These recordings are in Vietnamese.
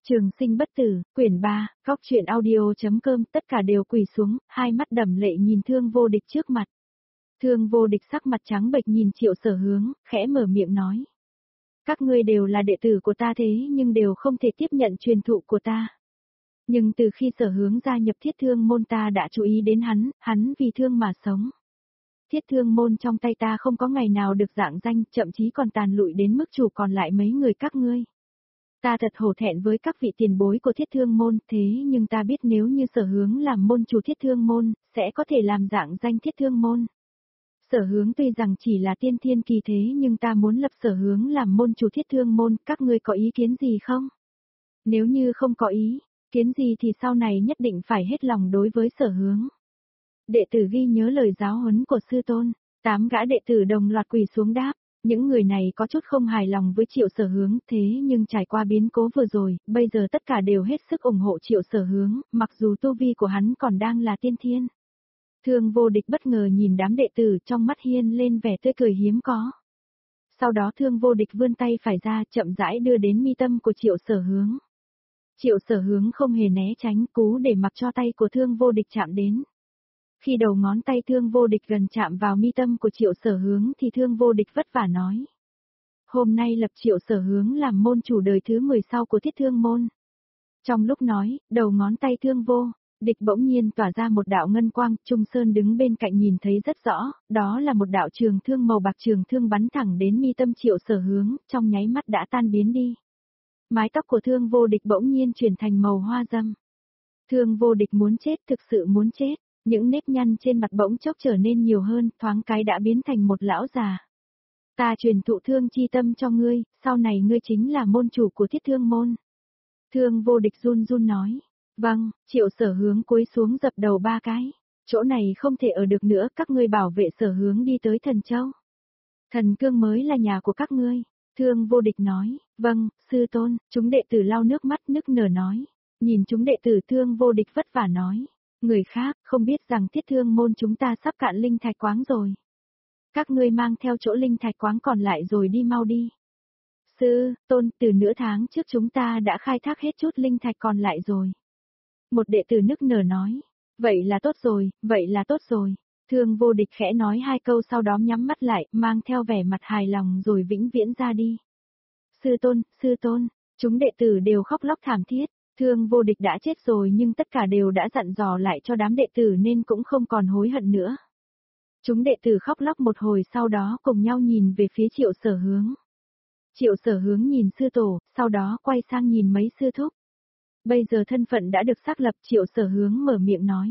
Trường sinh bất tử, quyển 3, góc truyện audio.com, tất cả đều quỳ xuống, hai mắt đầm lệ nhìn Thương Vô Địch trước mặt. Thương Vô Địch sắc mặt trắng bệch nhìn Triệu Sở Hướng, khẽ mở miệng nói. Các ngươi đều là đệ tử của ta thế nhưng đều không thể tiếp nhận truyền thụ của ta. Nhưng từ khi Sở Hướng gia nhập Thiết Thương môn ta đã chú ý đến hắn vì thương mà sống. Thiết Thương môn trong tay ta không có ngày nào được dạng danh, thậm chí còn tàn lụi đến mức chủ còn lại mấy người các ngươi. Ta thật hổ thẹn với các vị tiền bối của Thiết Thương môn, thế nhưng ta biết nếu như Sở Hướng làm môn chủ Thiết Thương môn, sẽ có thể làm dạng danh Thiết Thương môn. Sở Hướng tuy rằng chỉ là tiên thiên kỳ thế nhưng ta muốn lập Sở Hướng làm môn chủ Thiết Thương môn, các ngươi có ý kiến gì không? Nếu như không có ý kiến gì thì sau này nhất định phải hết lòng đối với Sở Hướng. Đệ tử ghi nhớ lời giáo huấn của sư tôn, 8 gã đệ tử đồng loạt quỳ xuống đáp. Những người này có chút không hài lòng với Triệu Sở Hướng, thế nhưng trải qua biến cố vừa rồi, bây giờ tất cả đều hết sức ủng hộ Triệu Sở Hướng, mặc dù tu vi của hắn còn đang là tiên thiên. Thương Vô Địch bất ngờ nhìn đám đệ tử, trong mắt hiên lên vẻ tươi cười hiếm có. Sau đó Thương Vô Địch vươn tay phải ra, chậm rãi đưa đến mi tâm của Triệu Sở Hướng. Triệu Sở Hướng không hề né tránh, cú để mặc cho tay của Thương Vô Địch chạm đến. Khi đầu ngón tay Thương Vô Địch gần chạm vào mi tâm của Triệu Sở Hướng thì Thương Vô Địch vất vả nói. Hôm nay lập Triệu Sở Hướng làm môn chủ đời thứ 10 sau của Thiết Thương môn. Trong lúc nói, đầu ngón tay Thương Vô Địch bỗng nhiên tỏa ra một đạo ngân quang, Trung Sơn đứng bên cạnh nhìn thấy rất rõ, đó là một đạo trường thương màu bạc, trường thương bắn thẳng đến mi tâm Triệu Sở Hướng, trong nháy mắt đã tan biến đi. Mái tóc của Thương Vô Địch bỗng nhiên chuyển thành màu hoa dâm. Thương Vô Địch muốn chết, thực sự muốn chết. Những nếp nhăn trên mặt bỗng chốc trở nên nhiều hơn, thoáng cái đã biến thành một lão già. Ta truyền thụ thương chi tâm cho ngươi, sau này ngươi chính là môn chủ của Thiết Thương môn. Thương Vô Địch run run nói. Vâng, Triệu Sở Hướng cúi xuống dập đầu 3 cái. Chỗ này không thể ở được nữa, các ngươi bảo vệ Sở Hướng đi tới Thần Châu. Thần Cương mới là nhà của các ngươi. Thương Vô Địch nói. Vâng, sư tôn, chúng đệ tử lau nước mắt nức nở nói. Nhìn chúng đệ tử Thương Vô Địch vất vả nói. Người khác không biết rằng Thiết Thương môn chúng ta sắp cạn linh thạch quáng rồi. Các ngươi mang theo chỗ linh thạch quáng còn lại rồi đi mau đi. Sư tôn, từ nửa tháng trước chúng ta đã khai thác hết chút linh thạch còn lại rồi. Một đệ tử nức nở nói. Vậy là tốt rồi, vậy là tốt rồi. Thương Vô Địch khẽ nói 2 câu sau đó nhắm mắt lại, mang theo vẻ mặt hài lòng rồi vĩnh viễn ra đi. Sư tôn, chúng đệ tử đều khóc lóc thảm thiết. Thương Vô Địch đã chết rồi nhưng tất cả đều đã dặn dò lại cho đám đệ tử nên cũng không còn hối hận nữa. Chúng đệ tử khóc lóc một hồi sau đó cùng nhau nhìn về phía Triệu Sở Hướng. Triệu Sở Hướng nhìn sư tổ, sau đó quay sang nhìn mấy sư thúc. Bây giờ thân phận đã được xác lập, Triệu Sở Hướng mở miệng nói.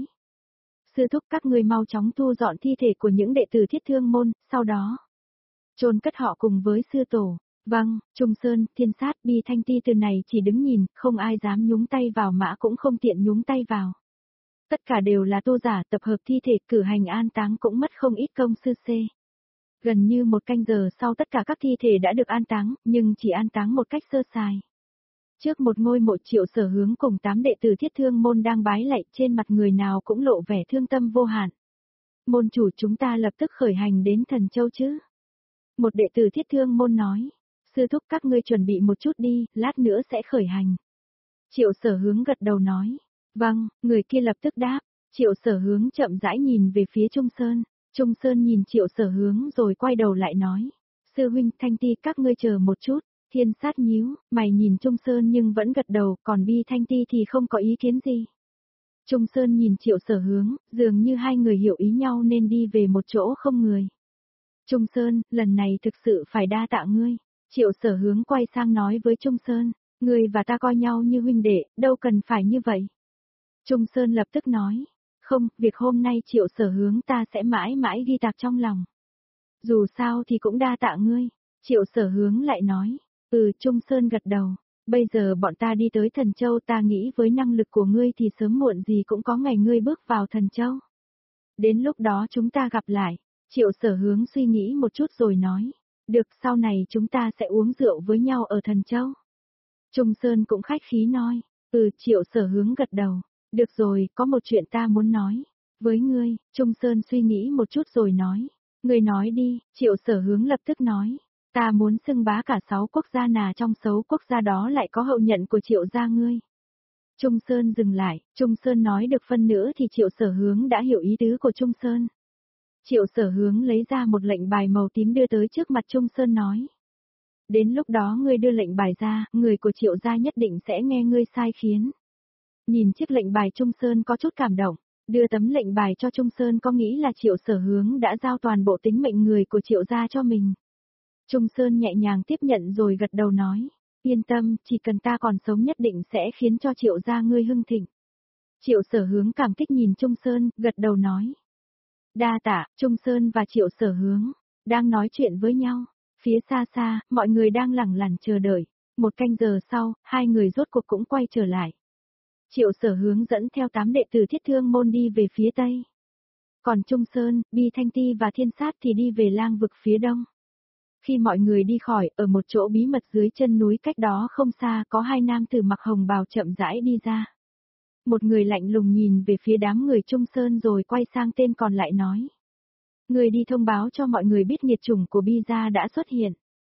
Sư thúc, các ngươi mau chóng thu dọn thi thể của những đệ tử Thiết Thương môn, sau đó chôn cất họ cùng với sư tổ. Vâng, Trung Sơn, Thiên Sát, Bi Thanh Ti từ này chỉ đứng nhìn, không ai dám nhúng tay vào, mã cũng không tiện nhúng tay vào. Tất cả đều là tu giả, tập hợp thi thể, cử hành an táng cũng mất không ít công sư xê. Gần như 1 canh giờ sau tất cả các thi thể đã được an táng, nhưng chỉ an táng một cách sơ sài. Trước một ngôi mộ, Triệu Sở Hướng cùng 8 đệ tử Thiết Thương môn đang bái lạy, trên mặt người nào cũng lộ vẻ thương tâm vô hạn. Môn chủ, chúng ta lập tức khởi hành đến Thần Châu chứ? Một đệ tử Thiết Thương môn nói. Sư thúc, các ngươi chuẩn bị một chút đi, lát nữa sẽ khởi hành. Triệu Sở Hướng gật đầu nói. Vâng, người kia lập tức đáp. Triệu Sở Hướng chậm rãi nhìn về phía Trung Sơn. Trung Sơn nhìn Triệu Sở Hướng rồi quay đầu lại nói. Sư huynh, Thanh Ti, các ngươi chờ một chút. Thiên Sát nhíu mày nhìn Trung Sơn nhưng vẫn gật đầu, còn Bi Thanh Ti thì không có ý kiến gì. Trung Sơn nhìn Triệu Sở Hướng, dường như hai người hiểu ý nhau nên đi về một chỗ không người. Trung Sơn, lần này thực sự phải đa tạ ngươi. Triệu Sở Hướng quay sang nói với Trung Sơn, ngươi và ta coi nhau như huynh đệ, đâu cần phải như vậy. Trung Sơn lập tức nói, không, việc hôm nay Triệu Sở Hướng ta sẽ mãi mãi ghi tạc trong lòng. Dù sao thì cũng đa tạ ngươi. Triệu Sở Hướng lại nói, Trung Sơn gật đầu, bây giờ bọn ta đi tới Thần Châu, ta nghĩ với năng lực của ngươi thì sớm muộn gì cũng có ngày ngươi bước vào Thần Châu. Đến lúc đó chúng ta gặp lại. Triệu Sở Hướng suy nghĩ một chút rồi nói. Được, sau này chúng ta sẽ uống rượu với nhau ở Thần Châu. Trung Sơn cũng khách khí nói. Triệu Sở Hướng gật đầu. Được rồi, có một chuyện ta muốn nói. Với ngươi, Trung Sơn suy nghĩ một chút rồi nói. Ngươi nói đi, Triệu Sở Hướng lập tức nói. Ta muốn xưng bá cả 6 quốc gia, nà trong 6 quốc gia đó lại có hậu nhận của Triệu gia ngươi. Trung Sơn dừng lại, Trung Sơn nói được phân nữa thì Triệu Sở Hướng đã hiểu ý tứ của Trung Sơn. Triệu Sở Hướng lấy ra một lệnh bài màu tím đưa tới trước mặt Trung Sơn nói. Đến lúc đó ngươi đưa lệnh bài ra, người của Triệu gia nhất định sẽ nghe ngươi sai khiến. Nhìn chiếc lệnh bài Trung Sơn có chút cảm động, đưa tấm lệnh bài cho Trung Sơn có nghĩ là Triệu Sở Hướng đã giao toàn bộ tính mệnh người của Triệu gia cho mình. Trung Sơn nhẹ nhàng tiếp nhận rồi gật đầu nói, yên tâm, chỉ cần ta còn sống nhất định sẽ khiến cho Triệu gia ngươi hưng thịnh. Triệu Sở Hướng cảm kích nhìn Trung Sơn, gật đầu nói. Đa tạ, Trung Sơn và Triệu Sở Hướng đang nói chuyện với nhau. Phía xa xa, mọi người đang lẳng lặng chờ đợi. Một canh giờ sau, hai người rốt cuộc cũng quay trở lại. Triệu Sở Hướng dẫn theo 8 đệ tử Thiết Thương môn đi về phía tây. Còn Trung Sơn, Bi Thanh Ti và Thiên Sát thì đi về Lang vực phía đông. Khi mọi người đi khỏi, ở một chỗ bí mật dưới chân núi cách đó không xa có hai nam tử mặc hồng bào chậm rãi đi ra. Một người lạnh lùng nhìn về phía đám người Trung Sơn rồi quay sang tên còn lại nói. Người đi thông báo cho mọi người biết nghiệt chủng của Bi gia đã xuất hiện.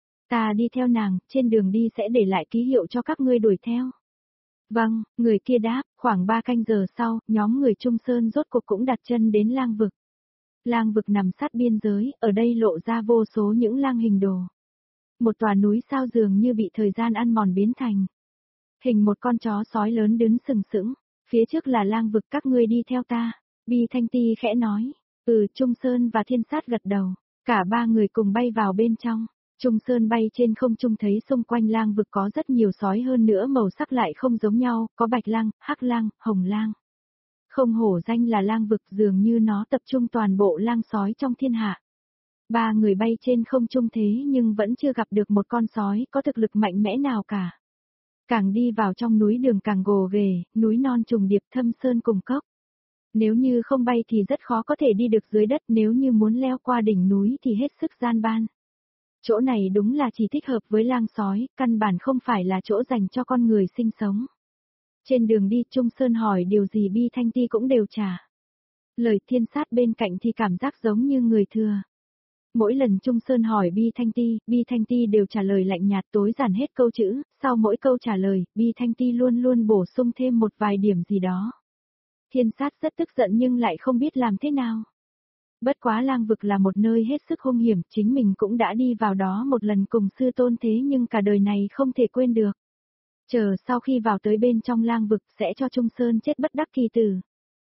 Ta đi theo nàng, trên đường đi sẽ để lại ký hiệu cho các ngươi đuổi theo. Vâng, người kia đáp, khoảng 3 canh giờ sau, nhóm người Trung Sơn rốt cuộc cũng đặt chân đến Lang vực. Lang vực nằm sát biên giới, ở đây lộ ra vô số những lang hình đồ. Một tòa núi sao dường như bị thời gian ăn mòn biến thành. Hình một con chó sói lớn đứng sừng sững, phía trước là Lang vực, các ngươi đi theo ta. Bi Thanh Ti khẽ nói, Trung Sơn và Thiên Sát gật đầu, cả ba người cùng bay vào bên trong. Trung Sơn bay trên không trung thấy xung quanh Lang vực có rất nhiều sói, hơn nữa màu sắc lại không giống nhau, có bạch lang, hắc lang, hồng lang. Không hổ danh là Lang vực, dường như nó tập trung toàn bộ lang sói trong thiên hạ. Ba người bay trên không trung thế nhưng vẫn chưa gặp được một con sói có thực lực mạnh mẽ nào cả. Càng đi vào trong núi đường càng gồ ghề, núi non trùng điệp, thâm sơn cùng cốc. Nếu như không bay thì rất khó có thể đi được dưới đất, nếu như muốn leo qua đỉnh núi thì hết sức gian nan. Chỗ này đúng là chỉ thích hợp với lang sói, căn bản không phải là chỗ dành cho con người sinh sống. Trên đường đi, Trung Sơn hỏi điều gì Bi Thanh Ti cũng đều trả. Lời Thiên Sát bên cạnh thì cảm giác giống như người thừa. Mỗi lần Trung Sơn hỏi Bi Thanh Ti đều trả lời lạnh nhạt, tối giản hết câu chữ, sau mỗi câu trả lời, Bi Thanh Ti luôn luôn bổ sung thêm một vài điểm gì đó. Thiên Sát rất tức giận nhưng lại không biết làm thế nào. Bất quá Lang vực là một nơi hết sức hung hiểm, chính mình cũng đã đi vào đó một lần cùng sư tôn, thế nhưng cả đời này không thể quên được. Chờ sau khi vào tới bên trong Lang vực sẽ cho Trung Sơn chết bất đắc kỳ tử.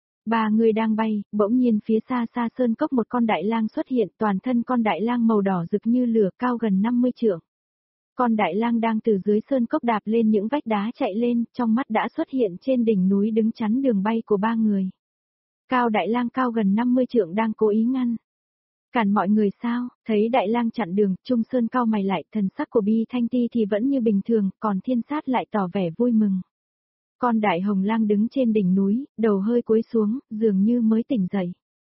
Ba người đang bay, bỗng nhiên phía xa xa sơn cốc một con đại lang xuất hiện, toàn thân con đại lang màu đỏ rực như lửa, cao gần 50 trượng. Con đại lang đang từ dưới sơn cốc đạp lên những vách đá chạy lên, trong mắt đã xuất hiện trên đỉnh núi đứng chắn đường bay của ba người. Cao đại lang cao gần 50 trượng đang cố ý ngăn cản mọi người sao? Thấy đại lang chặn đường, Trung Sơn cau mày lại, thần sắc của Bi Thanh Ti thì vẫn như bình thường, còn Thiên Sát lại tỏ vẻ vui mừng. Con đại hồng lang đứng trên đỉnh núi, đầu hơi cúi xuống, dường như mới tỉnh dậy.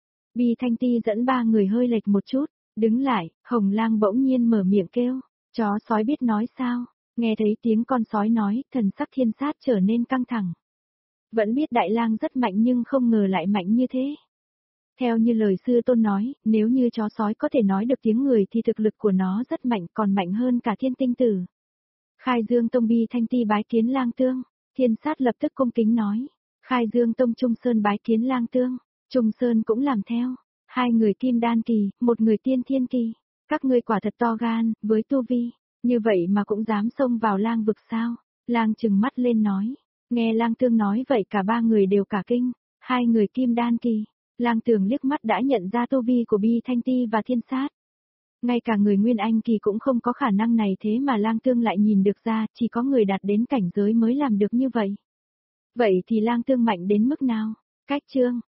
Bi Thanh Ti dẫn ba người hơi lệch một chút, đứng lại, hồng lang bỗng nhiên mở miệng kêu, chó sói biết nói sao? Nghe thấy tiếng con sói nói, thần sắc Thiên Sát trở nên căng thẳng. Vẫn biết đại lang rất mạnh nhưng không ngờ lại mạnh như thế. Theo như lời sư tôn nói, nếu như chó sói có thể nói được tiếng người thì thực lực của nó rất mạnh, còn mạnh hơn cả Thiên Tinh Tử. Khai Dương Tông Bi Thanh Ti bái kiến Lang Tương. Thiên Sát lập tức cung kính nói. Khai Dương Tông Trung Sơn bái kiến Lang Tương. Trung Sơn cũng làm theo. Hai người kim đan kỳ, một người tiên thiên kỳ. Các ngươi quả thật to gan, với tu vi. Như vậy mà cũng dám xông vào Lang vực sao? Lang trừng mắt lên nói. Nghe Lang Tương nói vậy cả ba người đều cả kinh. Hai người kim đan kỳ. Lang Tường liếc mắt đã nhận ra tu vi của Bi Thanh Ti và Thiên Sát. Ngay cả người Nguyên Anh kỳ cũng không có khả năng này, thế mà Lang Tương lại nhìn được ra, chỉ có người đạt đến cảnh giới mới làm được như vậy. Vậy thì Lang Tương mạnh đến mức nào? Cách chương